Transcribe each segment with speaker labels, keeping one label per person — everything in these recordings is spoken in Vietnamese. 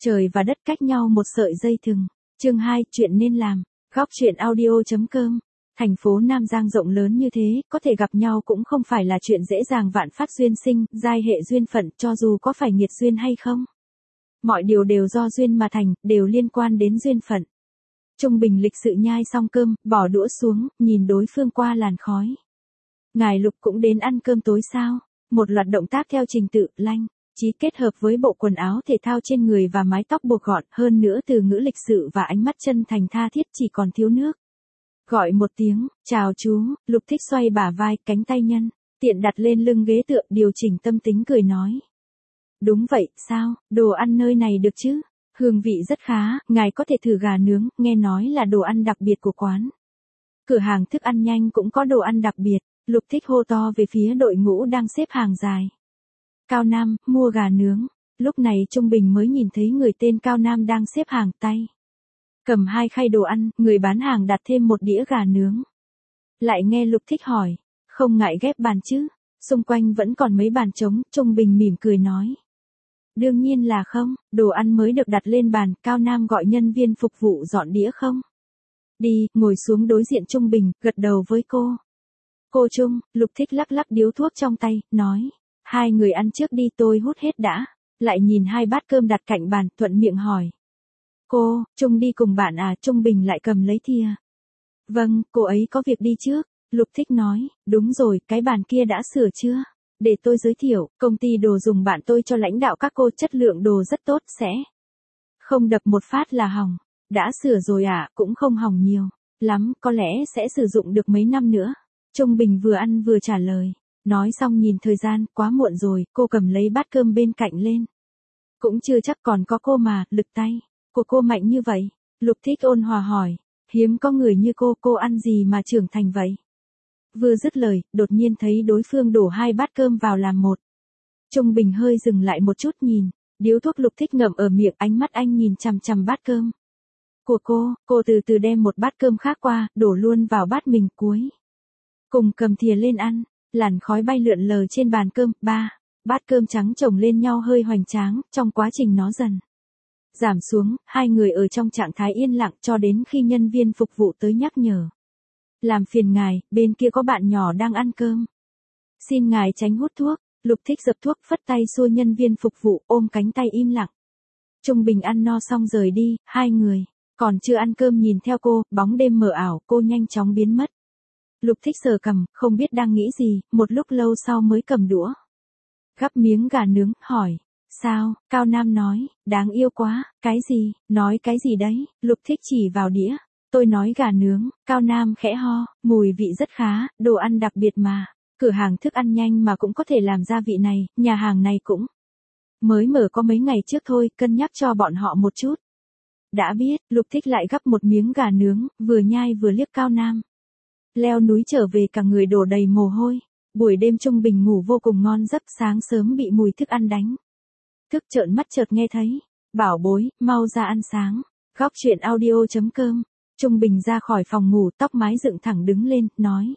Speaker 1: Trời và đất cách nhau một sợi dây thừng. Chương 2, chuyện nên làm. Góc truyện audio.com. Thành phố Nam Giang rộng lớn như thế, có thể gặp nhau cũng không phải là chuyện dễ dàng, vạn phát duyên sinh, giai hệ duyên phận, cho dù có phải nghiệt duyên hay không. Mọi điều đều do duyên mà thành, đều liên quan đến duyên phận. Trung Bình lịch sự nhai xong cơm, bỏ đũa xuống, nhìn đối phương qua làn khói. Ngài Lục cũng đến ăn cơm tối sao? Một loạt động tác theo trình tự, lanh chí kết hợp với bộ quần áo thể thao trên người và mái tóc buộc gọn, hơn nữa từ ngữ lịch sự và ánh mắt chân thành tha thiết, chỉ còn thiếu nước. Gọi một tiếng, chào chú. Lục Thích xoay bả vai, cánh tay nhân tiện đặt lên lưng ghế tựa, điều chỉnh tâm tính cười nói. Đúng vậy, sao, đồ ăn nơi này được chứ? Hương vị rất khá, ngài có thể thử gà nướng, nghe nói là đồ ăn đặc biệt của quán. Cửa hàng thức ăn nhanh cũng có đồ ăn đặc biệt. Lục Thích hô to về phía đội ngũ đang xếp hàng dài. Cao Nam, mua gà nướng. Lúc này Trung Bình mới nhìn thấy người tên Cao Nam đang xếp hàng, tay cầm 2 khay đồ ăn, người bán hàng đặt thêm một đĩa gà nướng. Lại nghe Lục Thích hỏi, không ngại ghép bàn chứ? Xung quanh vẫn còn mấy bàn trống, Trung Bình mỉm cười nói. Đương nhiên là không, đồ ăn mới được đặt lên bàn, Cao Nam gọi nhân viên phục vụ dọn đĩa không. Đi, ngồi xuống đối diện Trung Bình, gật đầu với cô. Cô Trung, Lục Thích lắc lắc điếu thuốc trong tay, nói. 2 người ăn trước đi, tôi hút hết đã. Lại nhìn 2 bát cơm đặt cạnh bàn, thuận miệng hỏi. Cô, Trung đi cùng bạn à? Trung Bình lại cầm lấy thìa. Vâng, cô ấy có việc đi trước. Lục Thích nói, đúng rồi, cái bàn kia đã sửa chưa? Để tôi giới thiệu, công ty đồ dùng bạn tôi cho lãnh đạo các cô, chất lượng đồ rất tốt, sẽ không đập một phát là hỏng. Đã sửa rồi à? Cũng không hỏng nhiều lắm, có lẽ sẽ sử dụng được mấy năm nữa. Trung Bình vừa ăn vừa trả lời. Nói xong nhìn thời gian, quá muộn rồi, cô cầm lấy bát cơm bên cạnh lên. Cũng chưa chắc, còn có cô mà, lực tay của cô mạnh như vậy. Lục Thích ôn hòa hỏi, hiếm có người như cô ăn gì mà trưởng thành vậy? Vừa dứt lời, đột nhiên thấy đối phương đổ 2 bát cơm vào làm một. Trung Bình hơi dừng lại một chút nhìn, điếu thuốc Lục Thích ngậm ở miệng, ánh mắt anh nhìn chằm chằm bát cơm của cô từ từ đem một bát cơm khác qua, đổ luôn vào bát mình, cuối cùng cầm thìa lên ăn. Làn khói bay lượn lờ trên bàn cơm, bát cơm trắng chồng lên nhau hơi hoành tráng, trong quá trình nó dần giảm xuống, 2 người ở trong trạng thái yên lặng cho đến khi nhân viên phục vụ tới nhắc nhở. Làm phiền ngài, bên kia có bạn nhỏ đang ăn cơm. Xin ngài tránh hút thuốc. Lục Thích dập thuốc, phất tay xua nhân viên phục vụ, ôm cánh tay im lặng. Trung Bình ăn no xong rời đi, 2 người còn chưa ăn cơm nhìn theo cô, bóng đêm mờ ảo, cô nhanh chóng biến mất. Lục Thích sờ cằm, không biết đang nghĩ gì, một lúc lâu sau mới cầm đũa gắp miếng gà nướng, hỏi. Sao? Cao Nam nói, đáng yêu quá. Cái gì? Nói cái gì đấy? Lục Thích chỉ vào đĩa. Tôi nói gà nướng. Cao Nam khẽ ho, mùi vị rất khá, đồ ăn đặc biệt mà. Cửa hàng thức ăn nhanh mà cũng có thể làm ra vị này, nhà hàng này cũng mới mở có mấy ngày trước thôi, cân nhắc cho bọn họ một chút. Đã biết. Lục Thích lại gắp một miếng gà nướng, vừa nhai vừa liếc Cao Nam. Leo núi trở về cả người đổ đầy mồ hôi. Buổi đêm Trung Bình ngủ vô cùng ngon giấc, sáng sớm bị mùi thức ăn đánh thức, trợn mắt chợt nghe thấy. Bảo bối, mau ra ăn sáng. Góc truyện audio.com. Trung Bình ra khỏi phòng ngủ, tóc mái dựng thẳng đứng lên, nói.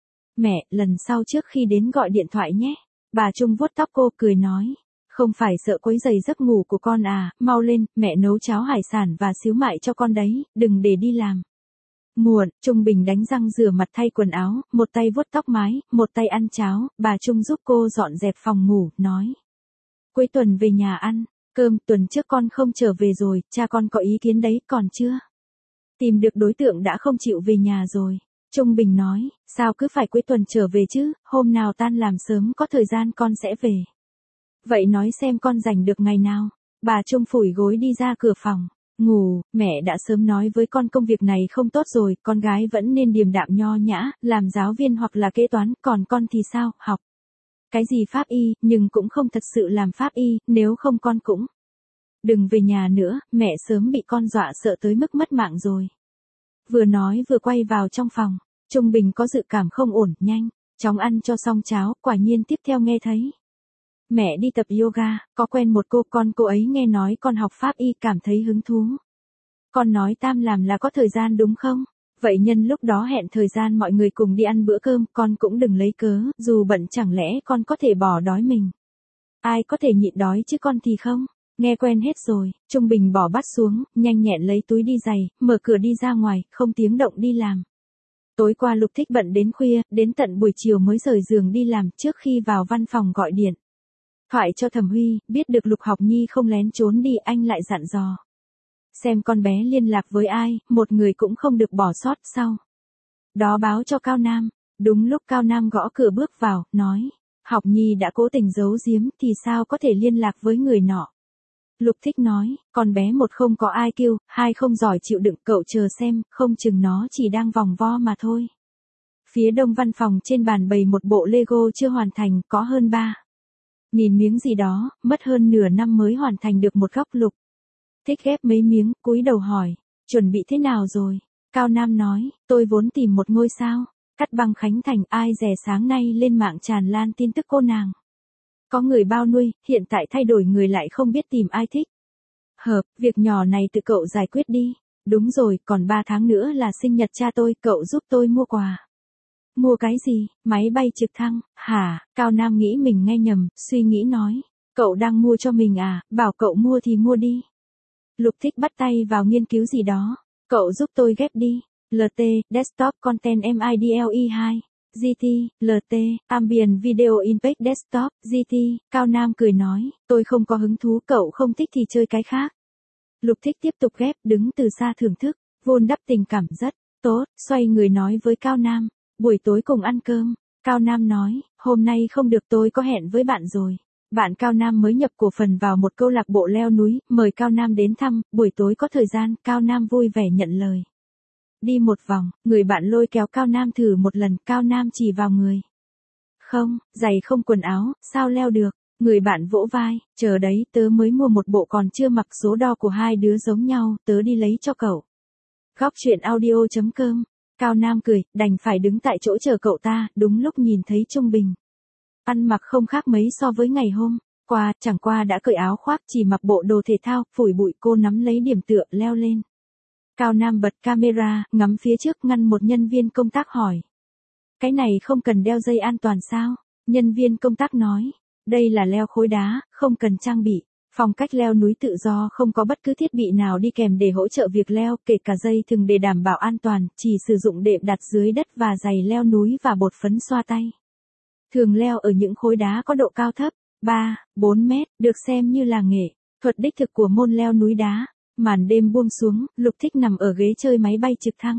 Speaker 1: Mẹ, lần sau trước khi đến gọi điện thoại nhé. Bà Trung vuốt tóc cô, cười nói. Không phải sợ quấy rầy giấc ngủ của con à, mau lên, mẹ nấu cháo hải sản và xíu mại cho con đấy, đừng để đi làm muộn. Trung Bình đánh răng rửa mặt thay quần áo, một tay vuốt tóc mái, một tay ăn cháo. Bà Trung giúp cô dọn dẹp phòng ngủ, nói. Cuối tuần về nhà ăn cơm, tuần trước con không trở về rồi, cha con có ý kiến đấy, còn chưa tìm được đối tượng đã không chịu về nhà rồi. Trung Bình nói, sao cứ phải cuối tuần trở về chứ, hôm nào tan làm sớm có thời gian con sẽ về. Vậy nói xem con rảnh được ngày nào. Bà Trung phủi gối đi ra cửa phòng. Ngủ, mẹ đã sớm nói với con công việc này không tốt rồi, con gái vẫn nên điềm đạm nho nhã, làm giáo viên hoặc là kế toán, còn con thì sao, học cái gì pháp y, nhưng cũng không thật sự làm pháp y, nếu không con cũng đừng về nhà nữa, mẹ sớm bị con dọa sợ tới mức mất mạng rồi. Vừa nói vừa quay vào trong phòng. Trung Bình có dự cảm không ổn, nhanh chóng ăn cho xong cháo, quả nhiên tiếp theo nghe thấy. Mẹ đi tập yoga, có quen một cô ấy nghe nói con học pháp y cảm thấy hứng thú. Con nói Tam làm là có thời gian đúng không? Vậy nhân lúc đó hẹn thời gian mọi người cùng đi ăn bữa cơm, con cũng đừng lấy cớ, dù bận chẳng lẽ con có thể bỏ đói mình. Ai có thể nhịn đói chứ con thì không. Nghe quen hết rồi, Trung Bình bỏ bát xuống, nhanh nhẹn lấy túi đi giày, mở cửa đi ra ngoài, không tiếng động đi làm. Tối qua Lục Thích bận đến khuya, đến tận buổi chiều mới rời giường đi làm, trước khi vào văn phòng gọi điện thoại cho Thẩm Huy, biết được Lục Học Nhi không lén trốn đi, anh lại dặn dò. Xem con bé liên lạc với ai, một người cũng không được bỏ sót, sau đó báo cho Cao Nam. Đúng lúc Cao Nam gõ cửa bước vào, nói, Học Nhi đã cố tình giấu giếm thì sao có thể liên lạc với người nọ. Lục Thích nói, con bé một không có IQ, hai không giỏi chịu đựng, cậu chờ xem, không chừng nó chỉ đang vòng vo mà thôi. Phía đông văn phòng trên bàn bày một bộ Lego chưa hoàn thành, có hơn 3.000 miếng gì đó, mất hơn nửa năm mới hoàn thành được một góc. Lục Thích ghép mấy miếng, cúi đầu hỏi, chuẩn bị thế nào rồi? Cao Nam nói, tôi vốn tìm một ngôi sao cắt băng khánh thành, ai dè sáng nay lên mạng tràn lan tin tức cô nàng có người bao nuôi, hiện tại thay đổi người lại không biết tìm ai thích hợp, việc nhỏ này tự cậu giải quyết đi. Đúng rồi, còn 3 tháng nữa là sinh nhật cha tôi, cậu giúp tôi mua quà. Mua cái gì? Máy bay trực thăng, hả? Cao Nam nghĩ mình nghe nhầm, suy nghĩ nói, cậu đang mua cho mình à, bảo cậu mua thì mua đi. Lục Thích bắt tay vào nghiên cứu gì đó, cậu giúp tôi ghép đi. LT, Desktop Content MIDLE2. GT, LT, Ambient Video Impact Desktop, GT, Cao Nam cười nói, tôi không có hứng thú, cậu không thích thì chơi cái khác. Lục Thích tiếp tục ghép, đứng từ xa thưởng thức, vun đắp tình cảm rất tốt, xoay người nói với Cao Nam, buổi tối cùng ăn cơm. Cao Nam nói, hôm nay không được, tôi có hẹn với bạn rồi. Bạn Cao Nam mới nhập cổ phần vào một câu lạc bộ leo núi, mời Cao Nam đến thăm, buổi tối có thời gian, Cao Nam vui vẻ nhận lời. Đi một vòng, người bạn lôi kéo Cao Nam thử một lần, Cao Nam chỉ vào người. Không, giày không quần áo, sao leo được? Người bạn vỗ vai, chờ đấy, tớ mới mua một bộ còn chưa mặc, số đo của hai đứa giống nhau, tớ đi lấy cho cậu. Góc chuyện audio.com. Cao Nam cười, đành phải đứng tại chỗ chờ cậu ta, đúng lúc nhìn thấy Trung Bình. Ăn mặc không khác mấy so với ngày hôm qua, chẳng qua đã cởi áo khoác, chỉ mặc bộ đồ thể thao, phủi bụi, cô nắm lấy điểm tựa, leo lên. Cao Nam bật camera, ngắm phía trước, ngăn một nhân viên công tác hỏi. Cái này không cần đeo dây an toàn sao? Nhân viên công tác nói, đây là leo khối đá, không cần trang bị. Phong cách leo núi tự do, không có bất cứ thiết bị nào đi kèm để hỗ trợ việc leo, kể cả dây thừng để đảm bảo an toàn, chỉ sử dụng đệm đặt dưới đất và giày leo núi và bột phấn xoa tay. Thường leo ở những khối đá có độ cao thấp, 3-4 mét, được xem như là nghệ thuật đích thực của môn leo núi đá. Màn đêm buông xuống, Lục Thích nằm ở ghế chơi máy bay trực thăng.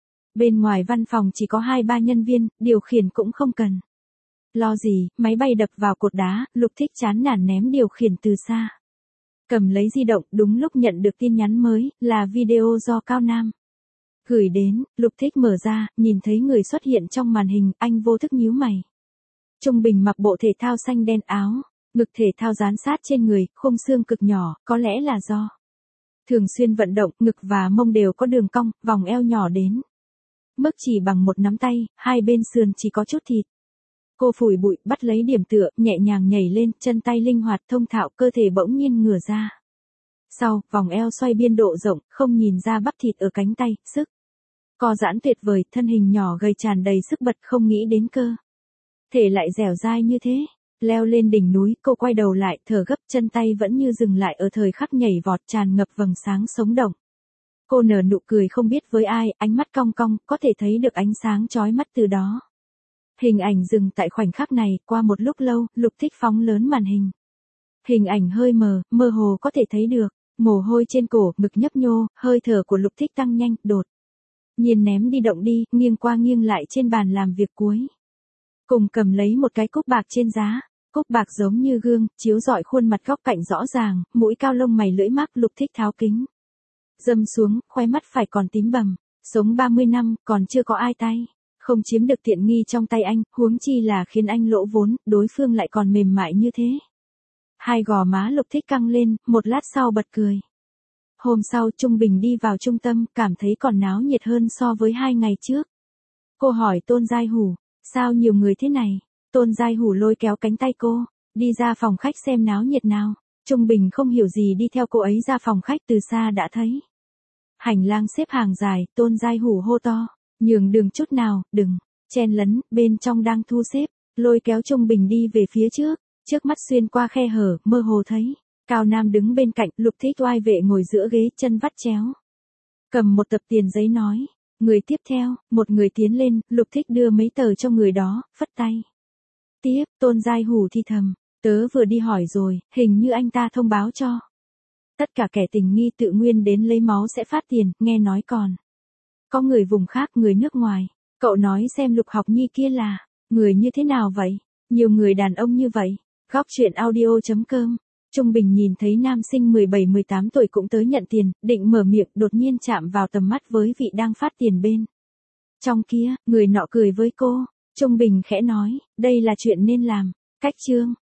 Speaker 1: Bên ngoài văn phòng chỉ có 2-3 nhân viên, điều khiển cũng không cần lo gì, máy bay đập vào cột đá, Lục Thích chán nản ném điều khiển từ xa. Cầm lấy di động, đúng lúc nhận được tin nhắn mới, là video do Cao Nam gửi đến. Lục Thích mở ra, nhìn thấy người xuất hiện trong màn hình, anh vô thức nhíu mày. Trung Bình mặc bộ thể thao xanh đen, áo ngực thể thao dán sát trên người, khung xương cực nhỏ, có lẽ là do thường xuyên vận động, ngực và mông đều có đường cong, vòng eo nhỏ đến mức chỉ bằng một nắm tay, hai bên sườn chỉ có chút thịt. Cô phủi bụi, bắt lấy điểm tựa, nhẹ nhàng nhảy lên, chân tay linh hoạt thông thạo, cơ thể bỗng nhiên ngửa ra. Sau, vòng eo xoay biên độ rộng, không nhìn ra bắp thịt ở cánh tay, sức co giãn tuyệt vời, thân hình nhỏ gầy tràn đầy sức bật, không nghĩ đến cơ thể lại dẻo dai như thế. Leo lên đỉnh núi, cô quay đầu lại, thở gấp, chân tay vẫn như dừng lại ở thời khắc nhảy vọt, tràn ngập vầng sáng sống động. Cô nở nụ cười không biết với ai, ánh mắt cong cong, có thể thấy được ánh sáng chói mắt từ đó. Hình ảnh dừng tại khoảnh khắc này, qua một lúc lâu, Lục Thích phóng lớn màn hình. Hình ảnh hơi mơ hồ có thể thấy được, mồ hôi trên cổ, ngực nhấp nhô, hơi thở của Lục Thích tăng nhanh, đột nhiên ném đi động đi, nghiêng qua nghiêng lại trên bàn làm việc cuối. Cùng cầm lấy một cái cúc bạc trên giá. Cúc bạc giống như gương, chiếu rọi khuôn mặt góc cạnh rõ ràng, mũi cao lông mày lưỡi mắc. Lục Thích tháo kính dâm xuống, khóe mắt phải còn tím bầm. Sống 30 năm, còn chưa có ai tay không chiếm được tiện nghi trong tay anh, huống chi là khiến anh lỗ vốn, đối phương lại còn mềm mại như thế. Hai gò má Lục Thích căng lên, một lát sau bật cười. Hôm sau Trung Bình đi vào trung tâm, cảm thấy còn náo nhiệt hơn so với 2 ngày trước. Cô hỏi Tôn Giai Hủ, sao nhiều người thế này? Tôn Giai Hủ lôi kéo cánh tay cô, đi ra phòng khách xem náo nhiệt nào. Trung Bình không hiểu gì đi theo cô ấy ra phòng khách, từ xa đã thấy hành lang xếp hàng dài. Tôn Giai Hủ hô to, nhường đường chút nào, đừng chen lấn, bên trong đang thu xếp, lôi kéo Trung Bình đi về phía trước. Trước mắt xuyên qua khe hở, mơ hồ thấy Cao Nam đứng bên cạnh, Lục Thích oai vệ ngồi giữa ghế, chân vắt chéo. Cầm một tập tiền giấy nói. Người tiếp theo, một người tiến lên, Lục Thích đưa mấy tờ cho người đó, phất tay. Tiếp, Tôn Giai Hủ thi thầm. Tớ vừa đi hỏi rồi, hình như anh ta thông báo cho. Tất cả kẻ tình nghi tự nguyên đến lấy máu sẽ phát tiền, nghe nói còn. Có người vùng khác, người nước ngoài. Cậu nói xem Lục Học Nhi kia là người như thế nào vậy? Nhiều người đàn ông như vậy. Góc chuyện audio.com. Trung Bình nhìn thấy nam sinh 17-18 tuổi cũng tới nhận tiền, định mở miệng, đột nhiên chạm vào tầm mắt với vị đang phát tiền bên. Trong kia, người nọ cười với cô. Trung Bình khẽ nói, đây là chuyện nên làm. Cách chương.